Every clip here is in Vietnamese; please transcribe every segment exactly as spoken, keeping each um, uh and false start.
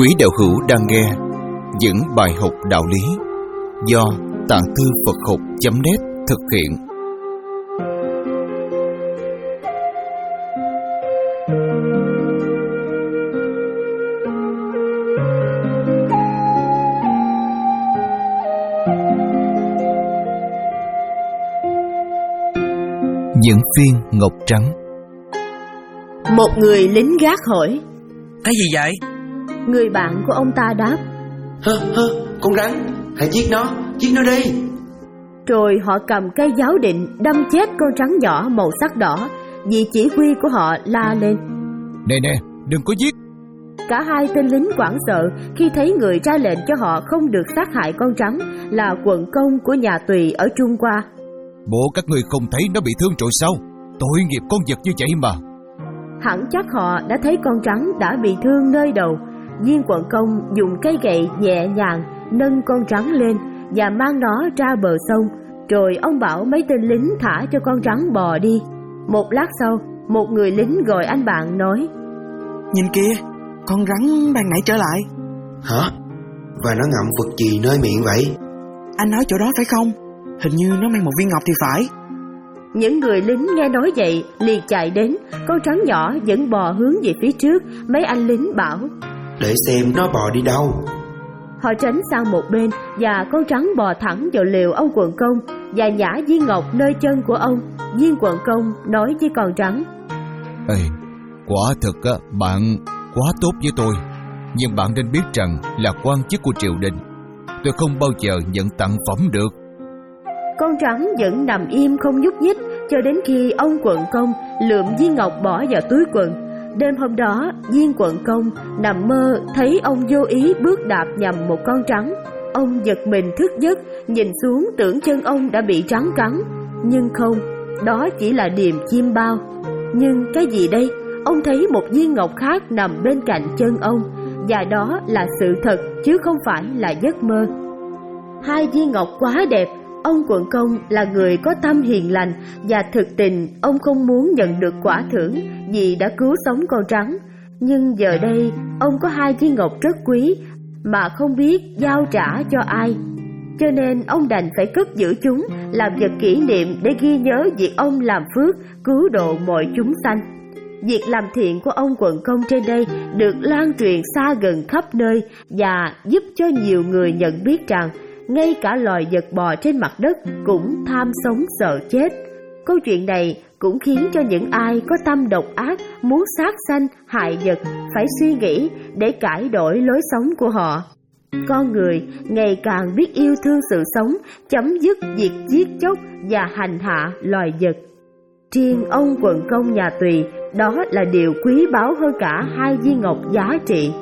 Quý đạo hữu đang nghe những bài học đạo lý do Tạng Thư Phật Học chấm net thực hiện. Những viên ngọc trắng. Một người lính gác hỏi: Cái gì vậy? Người bạn của ông ta đáp: Hơ hơ, con rắn, hãy giết nó, giết nó đi. Rồi họ cầm cây giáo định đâm chết con rắn nhỏ màu sắc đỏ. Vị chỉ huy của họ la lên: Nè nè, đừng có giết. Cả hai tên lính hoảng sợ khi thấy người ra lệnh cho họ không được sát hại con rắn là quận công của nhà Tùy ở Trung Hoa. Bộ các người không thấy nó bị thương rồi sao? Tội nghiệp con vật như vậy mà. Hẳn chắc họ đã thấy con rắn đã bị thương nơi đầu. Viên quận công dùng cây gậy nhẹ nhàng nâng con rắn lên và mang nó ra bờ sông. Rồi ông bảo mấy tên lính thả cho con rắn bò đi. Một lát sau, một người lính gọi anh bạn nói: Nhìn kìa, con rắn ban nãy trở lại. Hả? Và nó ngậm vật gì nơi miệng vậy? Anh nói chỗ đó phải không? Hình như nó mang một viên ngọc thì phải. Những người lính nghe nói vậy liền chạy đến. Con rắn nhỏ vẫn bò hướng về phía trước. Mấy anh lính bảo: Để xem nó bò đi đâu. Họ tránh sang một bên và con rắn bò thẳng vào lều ông quận công và nhả viên ngọc nơi chân của ông. Viên quận công nói với con rắn: Ê, quả thực á, bạn quá tốt với tôi. Nhưng bạn nên biết rằng là quan chức của triều đình, tôi không bao giờ nhận tặng phẩm được. Con rắn vẫn nằm im không nhúc nhích cho đến khi ông quận công lượm viên ngọc bỏ vào túi quần. Đêm hôm đó, viên quận công nằm mơ thấy ông vô ý bước đạp nhầm một con rắn. Ông giật mình thức giấc, nhìn xuống tưởng chân ông đã bị rắn cắn. Nhưng không, đó chỉ là điềm chim bao. Nhưng cái gì đây? Ông thấy một viên ngọc khác nằm bên cạnh chân ông, và đó là sự thật chứ không phải là giấc mơ. Hai viên ngọc quá đẹp. Ông quận công là người có tâm hiền lành và thực tình ông không muốn nhận được quả thưởng vì đã cứu sống con rắn. Nhưng giờ đây ông có hai viên ngọc rất quý mà không biết giao trả cho ai, cho nên ông đành phải cất giữ chúng làm vật kỷ niệm để ghi nhớ việc ông làm phước cứu độ mọi chúng sanh. Việc làm thiện của ông quận công trên đây được lan truyền xa gần khắp nơi và giúp cho nhiều người nhận biết rằng ngay cả loài vật bò trên mặt đất cũng tham sống sợ chết. Câu chuyện này cũng khiến cho những ai có tâm độc ác muốn sát sanh hại vật phải suy nghĩ để cải đổi lối sống của họ. Con người ngày càng biết yêu thương sự sống, chấm dứt việc giết chóc và hành hạ loài vật. Riêng ông quận công nhà Tùy, đó là điều quý báu hơn cả hai viên ngọc giá trị.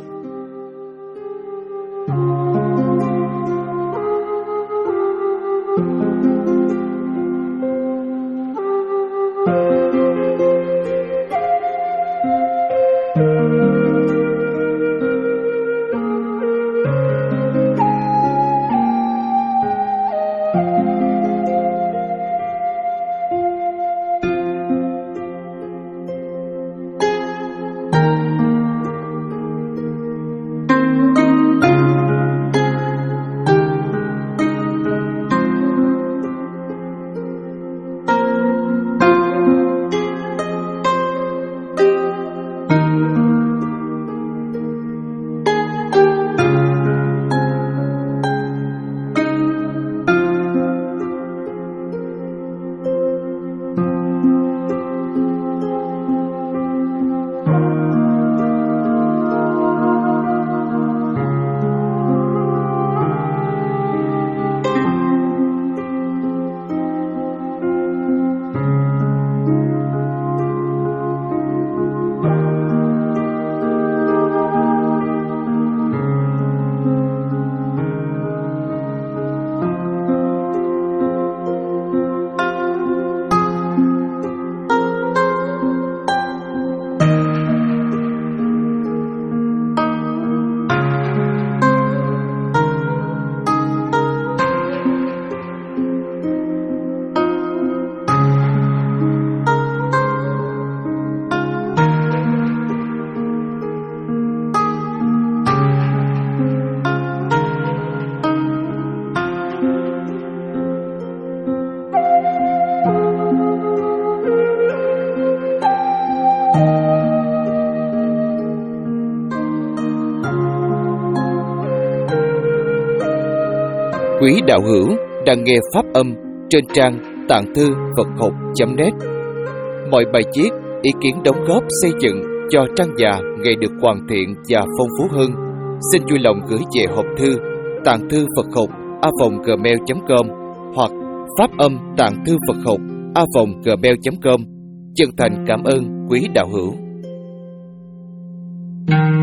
Quý đạo hữu đang nghe pháp âm trên trang tạng thư Phật học chấm net. Mọi bài viết, ý kiến đóng góp xây dựng cho trang già ngày được hoàn thiện và phong phú hơn, xin vui lòng gửi về hộp thư tạng thư Phật học a vòng gmail chấm com hoặc pháp âm tạng thư Phật học a vòng gmail chấm com. Chân thành cảm ơn quý đạo hữu.